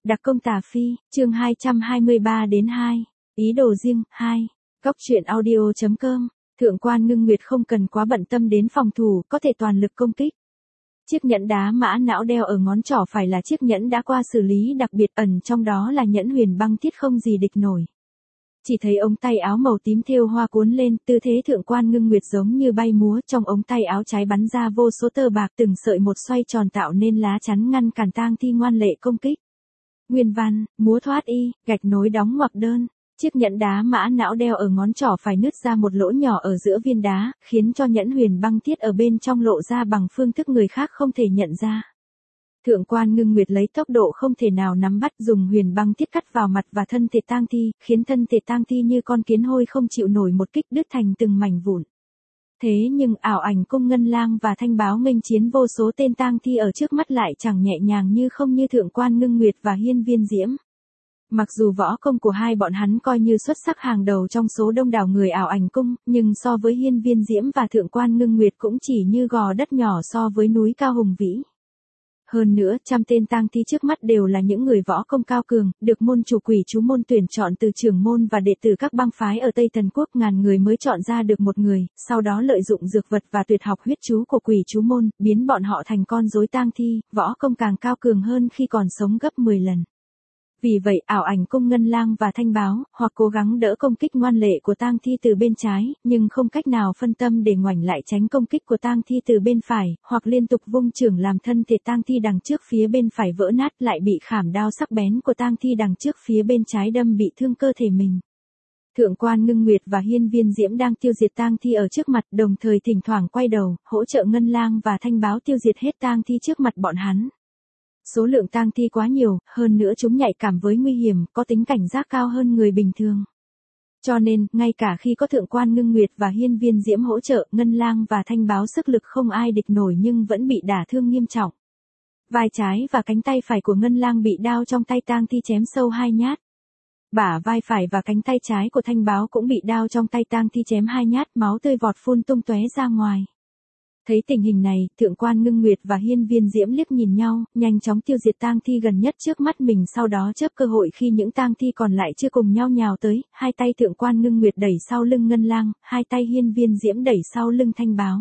Đặc công tà phi, chương 223 đến 2. Ý đồ riêng, 2. Góc truyện audio.com. Thượng quan Ngưng Nguyệt không cần quá bận tâm đến phòng thủ, có thể toàn lực công kích. Chiếc nhẫn đá mã não đeo ở ngón trỏ phải là chiếc nhẫn đã qua xử lý đặc biệt, ẩn trong đó là nhẫn huyền băng thiết không gì địch nổi. Chỉ thấy ống tay áo màu tím thêu hoa cuốn lên, tư thế Thượng quan Ngưng Nguyệt giống như bay múa, trong ống tay áo trái bắn ra vô số tơ bạc, từng sợi một xoay tròn tạo nên lá chắn ngăn cản tang thi ngoan lệ công kích. Nguyên văn, múa thoát y, gạch nối đóng ngoặc đơn. Chiếc nhẫn đá mã não đeo ở ngón trỏ phải nứt ra một lỗ nhỏ ở giữa viên đá, khiến cho nhẫn huyền băng thiết ở bên trong lộ ra bằng phương thức người khác không thể nhận ra. Thượng quan Ngưng Nguyệt lấy tốc độ không thể nào nắm bắt, dùng huyền băng thiết cắt vào mặt và thân thể tang thi, khiến thân thể tang thi như con kiến hôi không chịu nổi một kích đứt thành từng mảnh vụn. Thế nhưng ảo ảnh cung Ngân Lang và Thanh Báo nghênh chiến vô số tên tang thi ở trước mắt lại chẳng nhẹ nhàng như không như Thượng quan Ngưng Nguyệt và Hiên Viên Diễm. Mặc dù võ công của hai bọn hắn coi như xuất sắc hàng đầu trong số đông đảo người ảo ảnh cung, nhưng so với Hiên Viên Diễm và Thượng quan Ngưng Nguyệt cũng chỉ như gò đất nhỏ so với núi cao hùng vĩ. Hơn nữa, trăm tên tang thi trước mắt đều là những người võ công cao cường, được môn chủ Quỷ Chú môn tuyển chọn từ trưởng môn và đệ tử các bang phái ở Tây Thần Quốc, ngàn người mới chọn ra được một người, sau đó lợi dụng dược vật và tuyệt học huyết chú của Quỷ Chú môn, biến bọn họ thành con rối tang thi, võ công càng cao cường hơn khi còn sống gấp 10 lần. Vì vậy, ảo ảnh cung Ngân Lang và Thanh Báo, hoặc cố gắng đỡ công kích ngoan lệ của tang thi từ bên trái, nhưng không cách nào phân tâm để ngoảnh lại tránh công kích của tang thi từ bên phải, hoặc liên tục vung chưởng làm thân thể tang thi đằng trước phía bên phải vỡ nát, lại bị khảm đao sắc bén của tang thi đằng trước phía bên trái đâm bị thương cơ thể mình. Thượng quan Ngưng Nguyệt và Hiên Viên Diễm đang tiêu diệt tang thi ở trước mặt, đồng thời thỉnh thoảng quay đầu, hỗ trợ Ngân Lang và Thanh Báo tiêu diệt hết tang thi trước mặt bọn hắn. Số lượng tang thi quá nhiều, hơn nữa chúng nhạy cảm với nguy hiểm, có tính cảnh giác cao hơn người bình thường. Cho nên, ngay cả khi có Thượng quan Ngưng Nguyệt và Hiên Viên Diễm hỗ trợ, Ngân Lang và Thanh Báo sức lực không ai địch nổi nhưng vẫn bị đả thương nghiêm trọng. Vai trái và cánh tay phải của Ngân Lang bị đao trong tay tang thi chém sâu 2 nhát. Bả vai phải và cánh tay trái của Thanh Báo cũng bị đao trong tay tang thi chém 2 nhát, máu tươi vọt phun tung tóe ra ngoài. Thấy tình hình này, Thượng quan Ngưng Nguyệt và Hiên Viên Diễm liếc nhìn nhau, nhanh chóng tiêu diệt tang thi gần nhất trước mắt mình, sau đó chớp cơ hội khi những tang thi còn lại chưa cùng nhau nhào tới, hai tay Thượng quan Ngưng Nguyệt đẩy sau lưng Ngân Lang, hai tay Hiên Viên Diễm đẩy sau lưng Thanh Báo.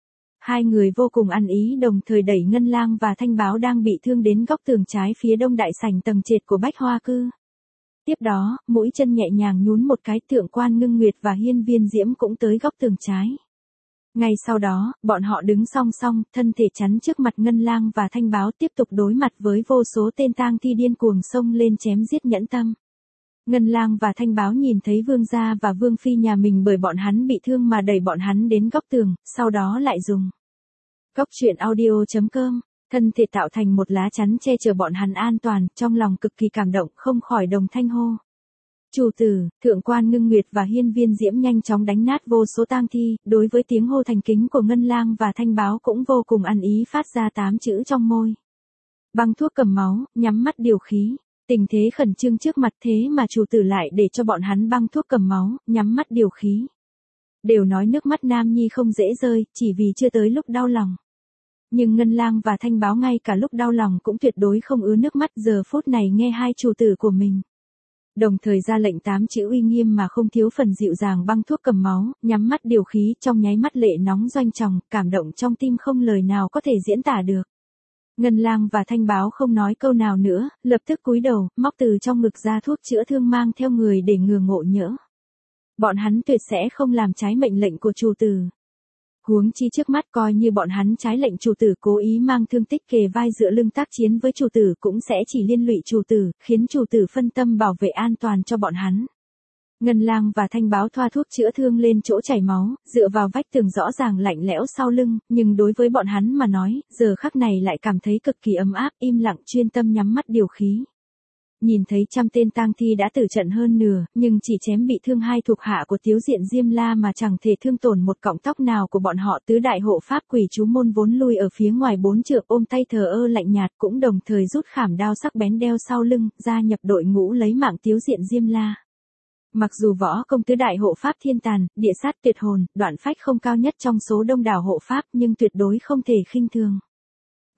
Hai người vô cùng ăn ý đồng thời đẩy Ngân Lang và Thanh Báo đang bị thương đến góc tường trái phía đông đại sảnh tầng trệt của Bách Hoa Cư. Tiếp đó, mũi chân nhẹ nhàng nhún một cái, Thượng quan Ngưng Nguyệt và Hiên Viên Diễm cũng tới góc tường trái. Ngay sau đó, bọn họ đứng song song, thân thể chắn trước mặt Ngân Lang và Thanh Báo, tiếp tục đối mặt với vô số tên tang thi điên cuồng xông lên chém giết nhẫn tâm. Ngân Lang và Thanh Báo nhìn thấy vương gia và vương phi nhà mình bởi bọn hắn bị thương mà đẩy bọn hắn đến góc tường, sau đó lại dùng góc truyện audio.com, thân thể tạo thành một lá chắn che chở bọn hắn an toàn, trong lòng cực kỳ cảm động, không khỏi đồng thanh hô. Chủ tử, Thượng quan Ngưng Nguyệt và Hiên Viên Diễm nhanh chóng đánh nát vô số tang thi, đối với tiếng hô thành kính của Ngân Lang và Thanh Báo cũng vô cùng ăn ý, phát ra 8 chữ trong môi. Băng thuốc cầm máu, nhắm mắt điều khí. Tình thế khẩn trương trước mặt thế mà chủ tử lại để cho bọn hắn băng thuốc cầm máu, nhắm mắt điều khí. Đều nói nước mắt nam nhi không dễ rơi, chỉ vì chưa tới lúc đau lòng. Nhưng Ngân Lang và Thanh Báo ngay cả lúc đau lòng cũng tuyệt đối không ứa nước mắt, giờ phút này nghe hai chủ tử của mình đồng thời ra lệnh 8 chữ uy nghiêm mà không thiếu phần dịu dàng, băng thuốc cầm máu, nhắm mắt điều khí, trong nháy mắt lệ nóng doanh tròng, cảm động trong tim không lời nào có thể diễn tả được. Ngân Lang và Thanh Báo không nói câu nào nữa, lập tức cúi đầu, móc từ trong ngực ra thuốc chữa thương mang theo người để ngừa ngộ nhỡ. Bọn hắn tuyệt sẽ không làm trái mệnh lệnh của chủ tử. Huống chi trước mắt coi như bọn hắn trái lệnh chủ tử cố ý mang thương tích kề vai dựa lưng tác chiến với chủ tử cũng sẽ chỉ liên lụy chủ tử, khiến chủ tử phân tâm bảo vệ an toàn cho bọn hắn. Ngân Lang và Thanh Báo thoa thuốc chữa thương lên chỗ chảy máu, dựa vào vách tường rõ ràng lạnh lẽo sau lưng, nhưng đối với bọn hắn mà nói, giờ khắc này lại cảm thấy cực kỳ ấm áp, im lặng chuyên tâm nhắm mắt điều khí. Nhìn thấy trăm tên tang thi đã tử trận hơn nửa, nhưng chỉ chém bị thương 2 thuộc hạ của Tiếu Diện Diêm La mà chẳng thể thương tổn một cọng tóc nào của bọn họ. Tứ đại hộ pháp Quỷ Chú môn vốn lui ở phía ngoài 4 trượng ôm tay thờ ơ lạnh nhạt cũng đồng thời rút khảm đao sắc bén đeo sau lưng, gia nhập đội ngũ lấy mạng Tiếu Diện Diêm La. Mặc dù võ công tứ đại hộ pháp thiên tàn, địa sát tuyệt hồn, đoạn phách không cao nhất trong số đông đảo hộ pháp nhưng tuyệt đối không thể khinh thường.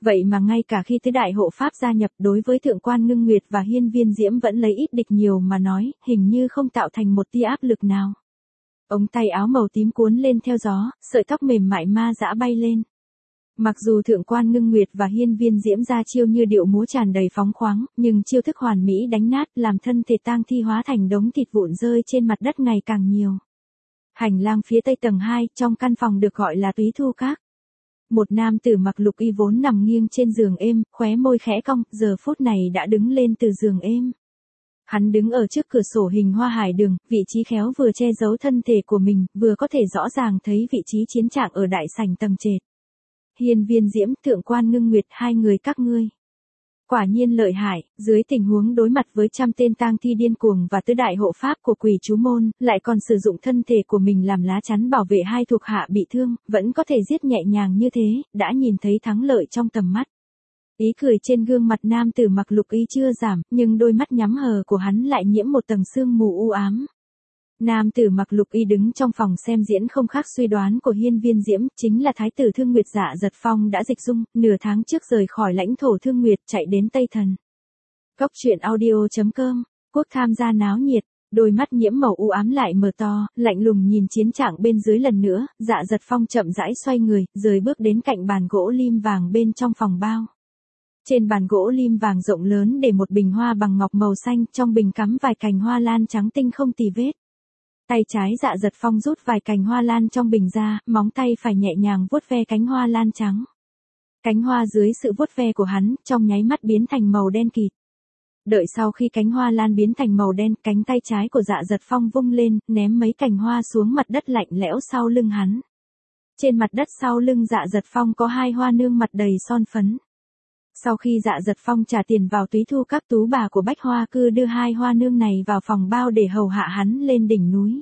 Vậy mà ngay cả khi tứ đại hộ pháp gia nhập đối với Thượng quan Ngưng Nguyệt và Hiên Viên Diễm vẫn lấy ít địch nhiều mà nói, hình như không tạo thành một tia áp lực nào. Ống tay áo màu tím cuốn lên theo gió, sợi tóc mềm mại ma dã bay lên. Mặc dù Thượng quan Ngưng Nguyệt và Hiên Viên Diễm ra chiêu như điệu múa tràn đầy phóng khoáng, nhưng chiêu thức hoàn mỹ đánh nát làm thân thể tang thi hóa thành đống thịt vụn rơi trên mặt đất ngày càng nhiều. Hành lang phía tây tầng 2, trong căn phòng được gọi là Túy Thu Các. Một nam tử mặc lục y vốn nằm nghiêng trên giường êm, khóe môi khẽ cong, giờ phút này đã đứng lên từ giường êm. Hắn đứng ở trước cửa sổ hình hoa hải đường, vị trí khéo vừa che giấu thân thể của mình, vừa có thể rõ ràng thấy vị trí chiến trạng ở đại sảnh tầng trệt. Hiên Viên Diễm, Thượng quan Ngưng Nguyệt, hai người các ngươi. Quả nhiên lợi hại, dưới tình huống đối mặt với trăm tên tang thi điên cuồng và tứ đại hộ pháp của Quỷ Chú Môn, lại còn sử dụng thân thể của mình làm lá chắn bảo vệ hai thuộc hạ bị thương, vẫn có thể giết nhẹ nhàng như thế, đã nhìn thấy thắng lợi trong tầm mắt. Ý cười trên gương mặt nam tử mặc lục y chưa giảm, nhưng đôi mắt nhắm hờ của hắn lại nhiễm một tầng sương mù u ám. Nam tử mặc lục y đứng trong phòng xem diễn không khác suy đoán của Hiên Viên Diễm, chính là thái tử Thương Nguyệt Dạ Giật Phong đã dịch dung, nửa tháng trước rời khỏi lãnh thổ Thương Nguyệt chạy đến Tây Thần. Góc truyện audio.com, quốc tham gia náo nhiệt, đôi mắt nhiễm màu u ám lại mở to, lạnh lùng nhìn chiến trạng bên dưới lần nữa, Dạ Giật Phong chậm rãi xoay người, rời bước đến cạnh bàn gỗ lim vàng bên trong phòng bao. Trên bàn gỗ lim vàng rộng lớn để một bình hoa bằng ngọc màu xanh, trong bình cắm vài cành hoa lan trắng tinh không tì vết. Tay trái Dạ Giật Phong rút vài cành hoa lan trong bình ra, móng tay phải nhẹ nhàng vuốt ve cánh hoa lan trắng. Cánh hoa dưới sự vuốt ve của hắn, trong nháy mắt biến thành màu đen kịt. Đợi sau khi cánh hoa lan biến thành màu đen, cánh tay trái của Dạ Giật Phong vung lên, ném mấy cành hoa xuống mặt đất lạnh lẽo sau lưng hắn. Trên mặt đất sau lưng Dạ Giật Phong có hai hoa nương mặt đầy son phấn. Sau khi Dạ Giật Phong trả tiền vào Túy Thu Các, tú bà của Bách Hoa Cư đưa hai hoa nương này vào phòng bao để hầu hạ hắn lên đỉnh núi.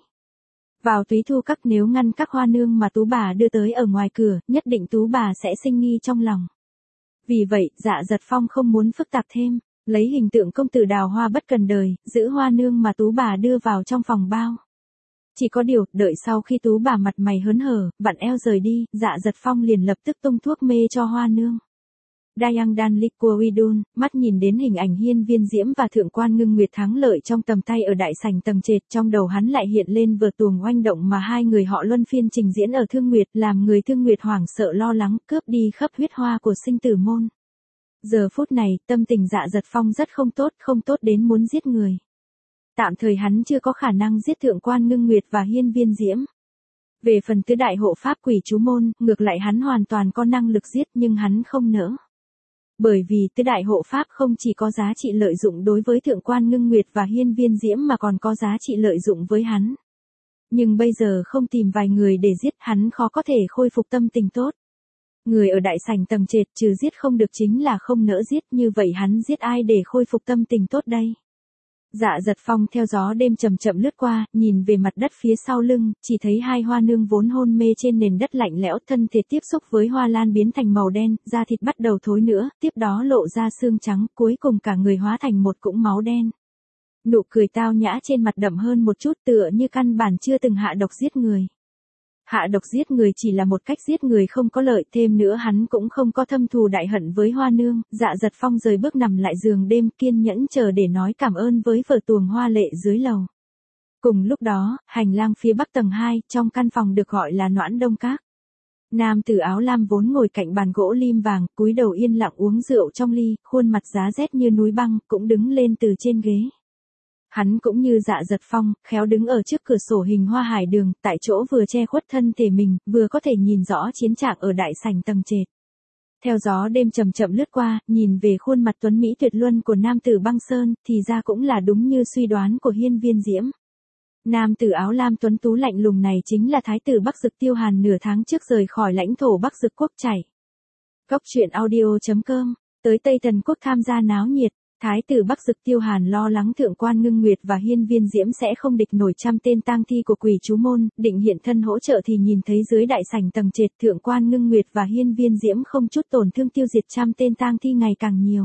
Vào Túy Thu Các, nếu ngăn các hoa nương mà tú bà đưa tới ở ngoài cửa, nhất định tú bà sẽ sinh nghi trong lòng. Vì vậy, Dạ Giật Phong không muốn phức tạp thêm, lấy hình tượng công tử đào hoa bất cần đời, giữ hoa nương mà tú bà đưa vào trong phòng bao. Chỉ có điều, đợi sau khi tú bà mặt mày hớn hở, vặn eo rời đi, Dạ Giật Phong liền lập tức tung thuốc mê cho hoa nương. Dayang Dan Liquidun, mắt nhìn đến hình ảnh Hiên Viên Diễm và Thượng quan Ngưng Nguyệt thắng lợi trong tầm tay ở đại sảnh tầng trệt, trong đầu hắn lại hiện lên vở tuồng oanh động mà hai người họ luân phiên trình diễn ở Thương Nguyệt, làm người Thương Nguyệt hoảng sợ lo lắng, cướp đi khắp huyết hoa của sinh tử môn. Giờ phút này, tâm tình Dạ Giật Phong rất không tốt đến muốn giết người. Tạm thời hắn chưa có khả năng giết Thượng quan Ngưng Nguyệt và Hiên Viên Diễm. Về phần tứ đại hộ pháp Quỷ Chú Môn, ngược lại hắn hoàn toàn có năng lực giết nhưng hắn không nỡ. Bởi vì tứ đại hộ pháp không chỉ có giá trị lợi dụng đối với Thượng quan Ngưng Nguyệt và Hiên Viên Diễm mà còn có giá trị lợi dụng với hắn. Nhưng bây giờ không tìm vài người để giết, hắn khó có thể khôi phục tâm tình tốt. Người ở đại sảnh tầng trệt trừ giết không được chính là không nỡ giết, như vậy hắn giết ai để khôi phục tâm tình tốt đây? Dạ Giật Phong theo gió đêm chậm chậm lướt qua, nhìn về mặt đất phía sau lưng, chỉ thấy hai hoa nương vốn hôn mê trên nền đất lạnh lẽo, thân thể tiếp xúc với hoa lan biến thành màu đen, da thịt bắt đầu thối nữa, tiếp đó lộ ra xương trắng, cuối cùng cả người hóa thành một cũng máu đen. Nụ cười tao nhã trên mặt đậm hơn một chút, tựa như căn bản chưa từng hạ độc giết người. Hạ độc giết người chỉ là một cách giết người không có lợi, thêm nữa hắn cũng không có thâm thù đại hận với hoa nương. Dạ Giật Phong rời bước nằm lại giường đêm, kiên nhẫn chờ để nói cảm ơn với vở tuồng hoa lệ dưới lầu. Cùng lúc đó, hành lang phía bắc tầng 2, trong căn phòng được gọi là Noãn Đông Các. Nam tử áo lam vốn ngồi cạnh bàn gỗ lim vàng, cúi đầu yên lặng uống rượu trong ly, khuôn mặt giá rét như núi băng, cũng đứng lên từ trên ghế. Hắn cũng như Dạ Giật Phong, khéo đứng ở trước cửa sổ hình hoa hải đường, tại chỗ vừa che khuất thân thể mình, vừa có thể nhìn rõ chiến trạng ở đại sảnh tầng trệt. Theo gió đêm chậm chậm lướt qua, nhìn về khuôn mặt tuấn mỹ tuyệt luân của nam tử băng sơn, thì ra cũng là đúng như suy đoán của Hiên Viên Diễm. Nam tử áo lam tuấn tú lạnh lùng này chính là thái tử Bắc Dực Tiêu Hàn nửa tháng trước rời khỏi lãnh thổ Bắc Dực quốc chảy. Góc truyện audio.com, tới Tây Tần quốc tham gia náo nhiệt. Thái tử Bắc Dực Tiêu Hàn lo lắng Thượng quan Ngưng Nguyệt và Hiên Viên Diễm sẽ không địch nổi trăm tên tang thi của Quỷ Chú Môn, định hiện thân hỗ trợ thì nhìn thấy dưới đại sảnh tầng trệt Thượng quan Ngưng Nguyệt và Hiên Viên Diễm không chút tổn thương tiêu diệt trăm tên tang thi ngày càng nhiều.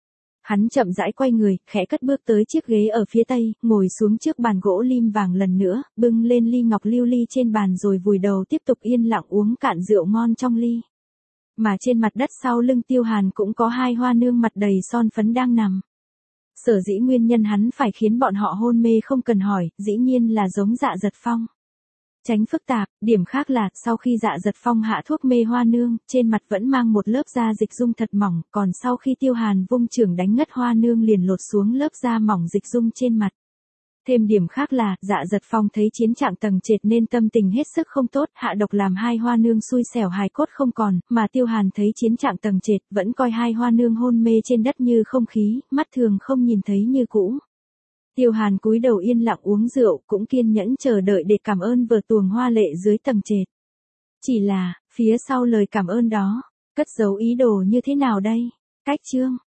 Hắn chậm rãi quay người, khẽ cất bước tới chiếc ghế ở phía tây, ngồi xuống trước bàn gỗ lim vàng lần nữa, bưng lên ly ngọc lưu ly trên bàn rồi vùi đầu tiếp tục yên lặng uống cạn rượu ngon trong ly. Mà trên mặt đất sau lưng Tiêu Hàn cũng có hai hoa nương mặt đầy son phấn đang nằm. Sở dĩ nguyên nhân hắn phải khiến bọn họ hôn mê không cần hỏi, dĩ nhiên là giống Dạ Dật Phong. Tránh phức tạp, điểm khác là, sau khi Dạ Dật Phong hạ thuốc mê hoa nương, trên mặt vẫn mang một lớp da dịch dung thật mỏng, còn sau khi Tiêu Hàn vung chưởng đánh ngất hoa nương liền lột xuống lớp da mỏng dịch dung trên mặt. Thêm điểm khác là, Dạ Dật Phong thấy chiến trạng tầng trệt nên tâm tình hết sức không tốt, hạ độc làm hai hoa nương xui xẻo hài cốt không còn, mà Tiêu Hàn thấy chiến trạng tầng trệt, vẫn coi hai hoa nương hôn mê trên đất như không khí, mắt thường không nhìn thấy như cũ. Tiêu Hàn cúi đầu yên lặng uống rượu, cũng kiên nhẫn chờ đợi để cảm ơn vở tuồng hoa lệ dưới tầng trệt. Chỉ là, phía sau lời cảm ơn đó, cất giấu ý đồ như thế nào đây? Cách chương